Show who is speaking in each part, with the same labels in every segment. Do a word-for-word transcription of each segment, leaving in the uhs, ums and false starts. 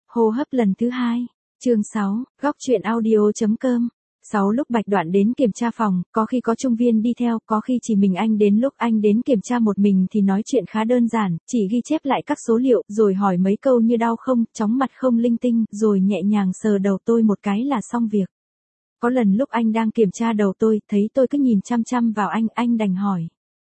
Speaker 1: Hô hấp lần thứ hai. Chương sáu, góc truyện audio chấm com. sáu Lúc Bạch Đoạn đến kiểm tra phòng, có khi có trung viên đi theo, có khi chỉ mình anh đến. Lúc anh đến kiểm tra một mình thì nói chuyện khá đơn giản, chỉ ghi chép lại các số liệu, rồi hỏi mấy câu như đau không, chóng mặt không linh tinh, rồi nhẹ nhàng sờ đầu tôi một cái là xong việc. Có lần lúc anh đang kiểm tra đầu tôi, thấy tôi cứ nhìn chăm chăm vào anh, anh đành hỏi.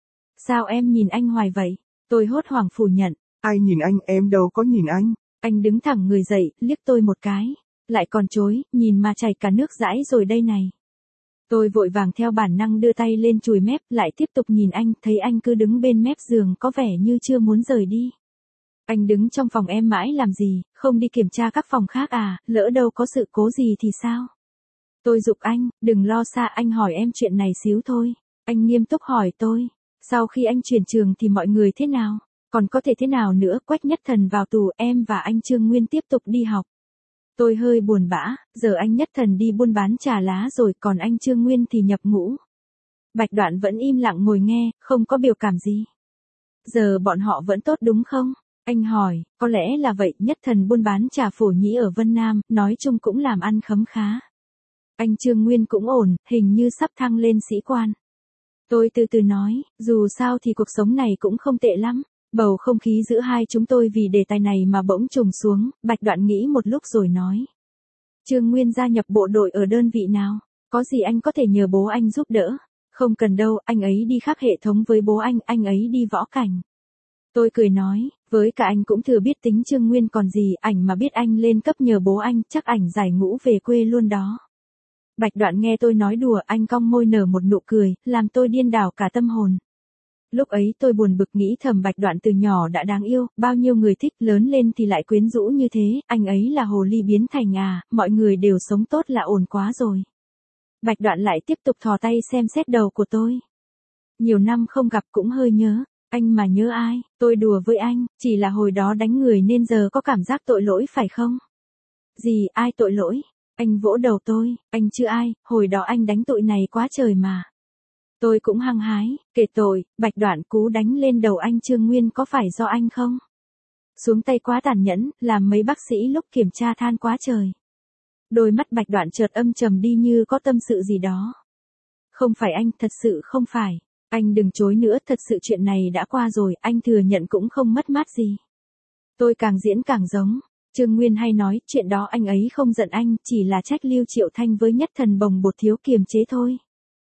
Speaker 1: Sao em nhìn anh hoài vậy? Tôi hốt hoảng phủ nhận.
Speaker 2: Ai nhìn anh, em đâu có nhìn anh.
Speaker 1: Anh đứng thẳng người dậy, liếc tôi một cái. Lại còn chối, nhìn mà chảy cả nước dãi rồi đây này. Tôi vội vàng theo bản năng đưa tay lên chùi mép, lại tiếp tục nhìn anh, thấy anh cứ đứng bên mép giường có vẻ như chưa muốn rời đi. Anh đứng trong phòng em mãi làm gì, không đi kiểm tra các phòng khác à, lỡ đâu có sự cố gì thì sao? Tôi giục anh, đừng lo xa, anh hỏi em chuyện này xíu thôi. Anh nghiêm túc hỏi tôi, sau khi anh chuyển trường thì mọi người thế nào? Còn có thể thế nào nữa, Quách Nhất Thần vào tù, em và anh Trương Nguyên tiếp tục đi học. Tôi hơi buồn bã, giờ anh Nhất Thần đi buôn bán trà lá rồi, còn anh Trương Nguyên thì nhập ngũ. Bạch Đoạn vẫn im lặng ngồi nghe, không có biểu cảm gì. Giờ bọn họ vẫn tốt đúng không? Anh hỏi, có lẽ là vậy, Nhất Thần buôn bán trà phổ nhĩ ở Vân Nam, nói chung cũng làm ăn khấm khá. Anh Trương Nguyên cũng ổn, hình như sắp thăng lên sĩ quan. Tôi từ từ nói, dù sao thì cuộc sống này cũng không tệ lắm. Bầu không khí giữa hai chúng tôi vì đề tài này mà bỗng trùng xuống, Bạch Đoạn nghĩ một lúc rồi nói. Trương Nguyên gia nhập bộ đội ở đơn vị nào? Có gì anh có thể nhờ bố anh giúp đỡ? Không cần đâu, anh ấy đi khác hệ thống với bố anh, anh ấy đi võ cảnh. Tôi cười nói, với cả anh cũng thừa biết tính Trương Nguyên còn gì, ảnh mà biết anh lên cấp nhờ bố anh, chắc ảnh giải ngũ về quê luôn đó. Bạch Đoạn nghe tôi nói đùa, anh cong môi nở một nụ cười, làm tôi điên đảo cả tâm hồn. Lúc ấy tôi buồn bực nghĩ thầm Bạch Đoạn từ nhỏ đã đáng yêu, bao nhiêu người thích, lớn lên thì lại quyến rũ như thế, anh ấy là hồ ly biến thành à, mọi người đều sống tốt là ổn quá rồi. Bạch Đoạn lại tiếp tục thò tay xem xét đầu của tôi. Nhiều năm không gặp cũng hơi nhớ, anh mà nhớ ai, tôi đùa với anh, chỉ là hồi đó đánh người nên giờ có cảm giác tội lỗi phải không? Gì, ai tội lỗi? Anh vỗ đầu tôi, anh chưa ai, hồi đó anh đánh tụi này quá trời mà. Tôi cũng hăng hái, kể tội, Bạch Đoạn cú đánh lên đầu anh Trương Nguyên có phải do anh không? Xuống tay quá tàn nhẫn, làm mấy bác sĩ lúc kiểm tra than quá trời. Đôi mắt Bạch Đoạn chợt âm trầm đi như có tâm sự gì đó. Không phải anh, thật sự không phải. Anh đừng chối nữa, thật sự chuyện này đã qua rồi, anh thừa nhận cũng không mất mát gì. Tôi càng diễn càng giống. Trương Nguyên hay nói, chuyện đó anh ấy không giận anh, chỉ là trách Lưu Triệu Thanh với Nhất Thần bồng bột thiếu kiềm chế thôi.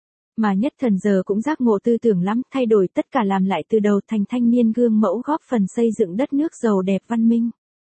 Speaker 1: Mà Nhất Thần giờ cũng giác ngộ tư tưởng lắm, thay đổi tất cả làm lại từ đầu thành thanh niên gương mẫu góp phần xây dựng đất nước giàu đẹp văn minh.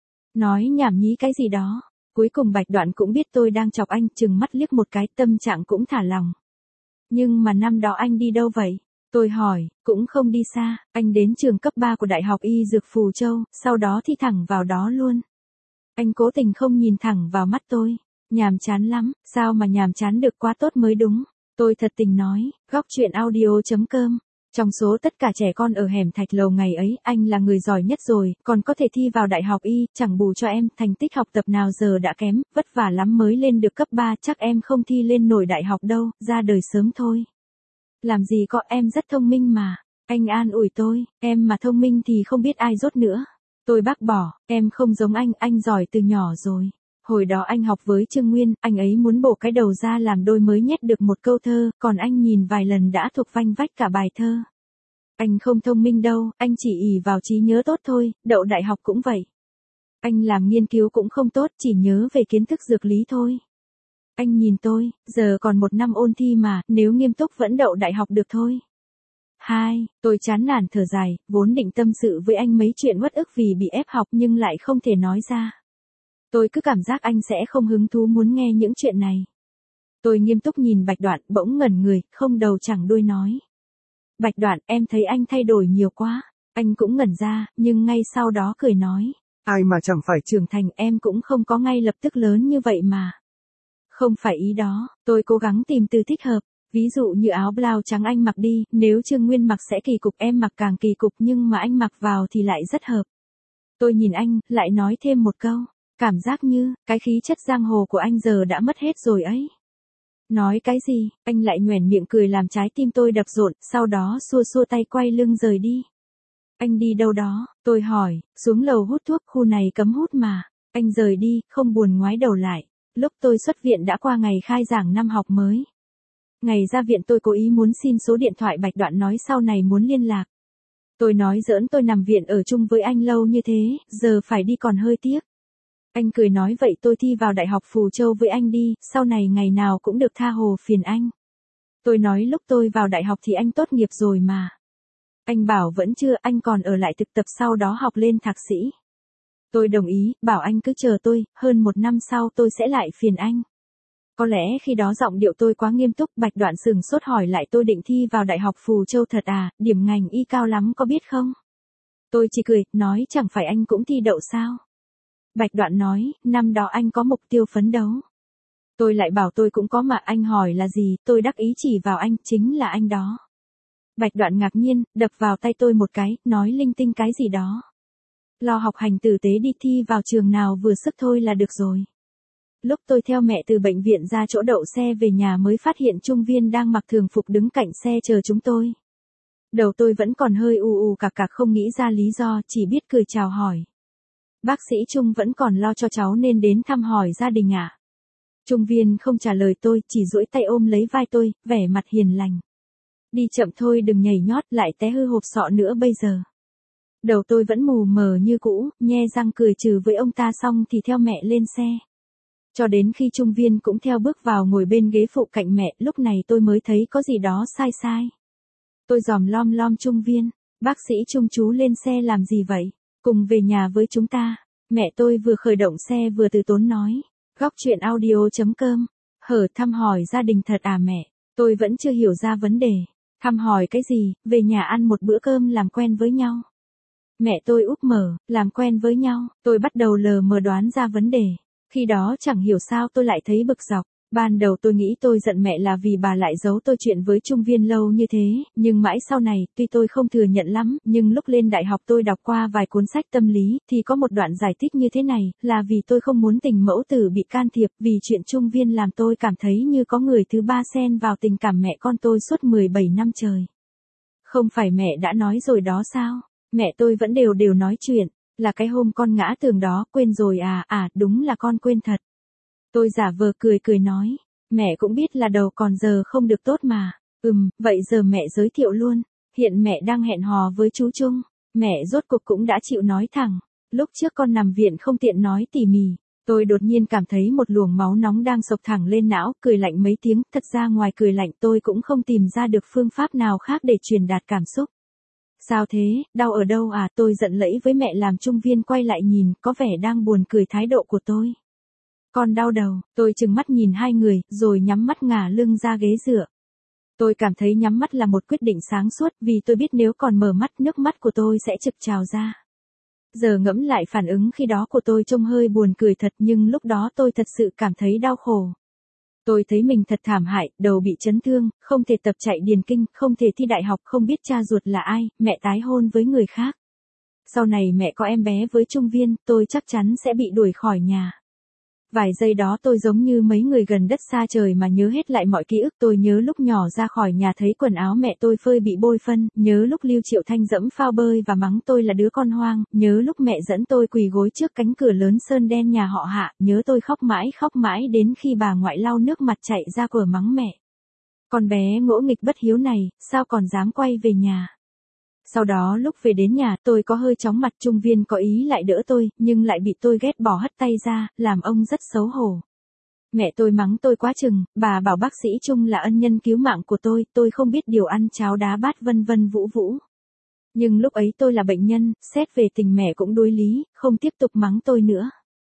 Speaker 1: Nói nhảm nhí cái gì đó. Cuối cùng Bạch Đoạn cũng biết tôi đang chọc anh, chừng mắt liếc một cái, tâm trạng cũng thả lòng. Nhưng mà năm đó anh đi đâu vậy? Tôi hỏi, cũng không đi xa, anh đến trường cấp ba của Đại học Y Dược Phù Châu, sau đó thi thẳng vào đó luôn. Anh cố tình không nhìn thẳng vào mắt tôi. Nhàm chán lắm, sao mà nhàm chán được, quá tốt mới đúng. Tôi thật tình nói, góc truyện audio chấm com. Trong số tất cả trẻ con ở hẻm Thạch Lầu ngày ấy, anh là người giỏi nhất rồi, còn có thể thi vào Đại học Y, chẳng bù cho em, thành tích học tập nào giờ đã kém, vất vả lắm mới lên được cấp ba, chắc em không thi lên nổi đại học đâu, ra đời sớm thôi. Làm gì có, em rất thông minh mà. Anh an ủi tôi, em mà thông minh thì không biết ai rốt nữa. Tôi bác bỏ, em không giống anh, anh giỏi từ nhỏ rồi. Hồi đó anh học với Trương Nguyên, anh ấy muốn bổ cái đầu ra làm đôi mới nhét được một câu thơ, còn anh nhìn vài lần đã thuộc vanh vách cả bài thơ. Anh không thông minh đâu, anh chỉ ỷ vào trí nhớ tốt thôi, đậu đại học cũng vậy. Anh làm nghiên cứu cũng không tốt, chỉ nhớ về kiến thức dược lý thôi. Anh nhìn tôi, giờ còn một năm ôn thi mà, nếu nghiêm túc vẫn đậu đại học được thôi. Hai, tôi chán nản thở dài, vốn định tâm sự với anh mấy chuyện uất ức vì bị ép học nhưng lại không thể nói ra. Tôi cứ cảm giác anh sẽ không hứng thú muốn nghe những chuyện này. Tôi nghiêm túc nhìn Bạch Đoạn, bỗng ngẩn người, không đầu chẳng đuôi nói. Bạch Đoạn, em thấy anh thay đổi nhiều quá. Anh cũng ngẩn ra, nhưng ngay sau đó cười nói.
Speaker 2: Ai mà chẳng phải
Speaker 1: trưởng thành, em cũng không có ngay lập tức lớn như vậy mà. Không phải ý đó, tôi cố gắng tìm từ thích hợp. Ví dụ như áo blau trắng anh mặc đi, nếu Trương Nguyên mặc sẽ kỳ cục, em mặc càng kỳ cục, nhưng mà anh mặc vào thì lại rất hợp. Tôi nhìn anh, lại nói thêm một câu. Cảm giác như, cái khí chất giang hồ của anh giờ đã mất hết rồi ấy. Nói cái gì, anh lại nhoẻn miệng cười làm trái tim tôi đập rộn, sau đó xua xua tay quay lưng rời đi. Anh đi đâu đó, tôi hỏi, xuống lầu hút thuốc, khu này cấm hút mà. Anh rời đi, không buồn ngoái đầu lại. Lúc tôi xuất viện đã qua ngày khai giảng năm học mới. Ngày ra viện tôi cố ý muốn xin số điện thoại Bạch Đoạn nói sau này muốn liên lạc. Tôi nói giỡn tôi nằm viện ở chung với anh lâu như thế, giờ phải đi còn hơi tiếc. Anh cười nói vậy tôi thi vào Đại học Phù Châu với anh đi, sau này ngày nào cũng được tha hồ phiền anh. Tôi nói lúc tôi vào đại học thì anh tốt nghiệp rồi mà. Anh bảo vẫn chưa, anh còn ở lại thực tập sau đó học lên thạc sĩ. Tôi đồng ý, bảo anh cứ chờ tôi, hơn một năm sau tôi sẽ lại phiền anh. Có lẽ khi đó giọng điệu tôi quá nghiêm túc, Bạch Đoạn sừng sốt hỏi lại tôi định thi vào Đại học Phù Châu thật à, điểm ngành y cao lắm có biết không? Tôi chỉ cười, nói chẳng phải anh cũng thi đậu sao? Bạch Đoạn nói, năm đó anh có mục tiêu phấn đấu. Tôi lại bảo tôi cũng có mà anh hỏi là gì, tôi đắc ý chỉ vào anh, chính là anh đó. Bạch Đoạn ngạc nhiên, đập vào tay tôi một cái, nói linh tinh cái gì đó. Lo học hành tử tế đi, thi vào trường nào vừa sức thôi là được rồi. Lúc tôi theo mẹ từ bệnh viện ra chỗ đậu xe về nhà mới phát hiện Trung Viên đang mặc thường phục đứng cạnh xe chờ chúng tôi. Đầu tôi vẫn còn hơi u u cạc cạc không nghĩ ra lý do, chỉ biết cười chào hỏi. Bác sĩ Trung vẫn còn lo cho cháu nên đến thăm hỏi gia đình ạ. À? Trung Viên không trả lời tôi, chỉ duỗi tay ôm lấy vai tôi, vẻ mặt hiền lành. Đi chậm thôi đừng nhảy nhót lại té hư hộp sọ nữa bây giờ. Đầu tôi vẫn mù mờ như cũ, nhe răng cười trừ với ông ta xong thì theo mẹ lên xe. Cho đến khi Trung Viên cũng theo bước vào ngồi bên ghế phụ cạnh mẹ, lúc này tôi mới thấy có gì đó sai sai. Tôi dòm lom lom Trung Viên, bác sĩ Trung chú lên xe làm gì vậy? Cùng về nhà với chúng ta. Mẹ tôi vừa khởi động xe vừa từ tốn nói. Góc chuyện audio chấm com. Hở thăm hỏi gia đình thật à mẹ? Tôi vẫn chưa hiểu ra vấn đề. Thăm hỏi cái gì, về nhà ăn một bữa cơm làm quen với nhau. Mẹ tôi úp mở, làm quen với nhau, tôi bắt đầu lờ mờ đoán ra vấn đề. Khi đó chẳng hiểu sao tôi lại thấy bực dọc. Ban đầu tôi nghĩ tôi giận mẹ là vì bà lại giấu tôi chuyện với Trung Viên lâu như thế, nhưng mãi sau này, tuy tôi không thừa nhận lắm, nhưng lúc lên đại học tôi đọc qua vài cuốn sách tâm lý, thì có một đoạn giải thích như thế này, là vì tôi không muốn tình mẫu tử bị can thiệp, vì chuyện Trung Viên làm tôi cảm thấy như có người thứ ba xen vào tình cảm mẹ con tôi suốt mười bảy năm trời. Không phải mẹ đã nói rồi đó sao? Mẹ tôi vẫn đều đều nói chuyện, là cái hôm con ngã tường đó, quên rồi à, à, đúng là con quên thật. Tôi giả vờ cười cười nói, mẹ cũng biết là đầu còn giờ không được tốt mà, ừm, vậy giờ mẹ giới thiệu luôn, hiện mẹ đang hẹn hò với chú Trung, mẹ rốt cuộc cũng đã chịu nói thẳng, lúc trước con nằm viện không tiện nói tỉ mỉ, tôi đột nhiên cảm thấy một luồng máu nóng đang sộc thẳng lên não, cười lạnh mấy tiếng, thật ra ngoài cười lạnh tôi cũng không tìm ra được phương pháp nào khác để truyền đạt cảm xúc. Sao thế, đau ở đâu à, tôi giận lẫy với mẹ làm Trung Viên quay lại nhìn, có vẻ đang buồn cười thái độ của tôi. Con đau đầu, tôi trừng mắt nhìn hai người, rồi nhắm mắt ngả lưng ra ghế dựa. Tôi cảm thấy nhắm mắt là một quyết định sáng suốt, vì tôi biết nếu còn mở mắt nước mắt của tôi sẽ trực trào ra. Giờ ngẫm lại phản ứng khi đó của tôi trông hơi buồn cười thật, nhưng lúc đó tôi thật sự cảm thấy đau khổ. Tôi thấy mình thật thảm hại, đầu bị chấn thương, không thể tập chạy điền kinh, không thể thi đại học, không biết cha ruột là ai, mẹ tái hôn với người khác. Sau này mẹ có em bé với Trung Viên, tôi chắc chắn sẽ bị đuổi khỏi nhà. Vài giây đó tôi giống như mấy người gần đất xa trời mà nhớ hết lại mọi ký ức. Tôi nhớ lúc nhỏ ra khỏi nhà thấy quần áo mẹ tôi phơi bị bôi phân, nhớ lúc Lưu Triệu Thanh dẫm phao bơi và mắng tôi là đứa con hoang, nhớ lúc mẹ dẫn tôi quỳ gối trước cánh cửa lớn sơn đen nhà họ Hạ, nhớ tôi khóc mãi khóc mãi đến khi bà ngoại lau nước mặt chạy ra cửa mắng mẹ. Con bé ngỗ nghịch bất hiếu này, sao còn dám quay về nhà. Sau đó lúc về đến nhà tôi có hơi chóng mặt, Trung Viên có ý lại đỡ tôi, nhưng lại bị tôi ghét bỏ hất tay ra, làm ông rất xấu hổ. Mẹ tôi mắng tôi quá chừng, bà bảo bác sĩ Trung là ân nhân cứu mạng của tôi, tôi không biết điều ăn cháo đá bát vân vân vũ vũ. Nhưng lúc ấy tôi là bệnh nhân, xét về tình mẹ cũng đối lý, không tiếp tục mắng tôi nữa.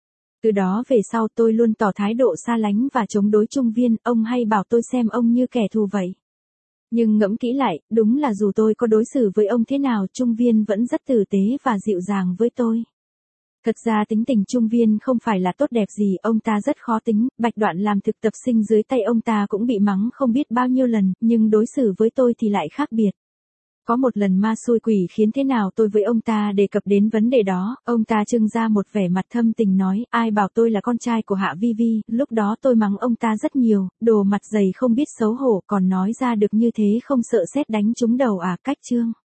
Speaker 1: Từ đó về sau tôi luôn tỏ thái độ xa lánh và chống đối Trung Viên, ông hay bảo tôi xem ông như kẻ thù vậy. Nhưng ngẫm kỹ lại, đúng là dù tôi có đối xử với ông thế nào, Trung Viên vẫn rất tử tế và dịu dàng với tôi. Thật ra tính tình Trung Viên không phải là tốt đẹp gì, ông ta rất khó tính, Bạch Đoạn làm thực tập sinh dưới tay ông ta cũng bị mắng không biết bao nhiêu lần, nhưng đối xử với tôi thì lại khác biệt. Có một lần ma xui quỷ khiến thế nào tôi với ông ta đề cập đến vấn đề đó, ông ta trưng ra một vẻ mặt thâm tình nói, ai bảo tôi là con trai của Hạ Vi Vi, lúc đó tôi mắng ông ta rất nhiều, đồ mặt dày không biết xấu hổ, còn nói ra được như thế không sợ sét đánh trúng đầu à, cách chương.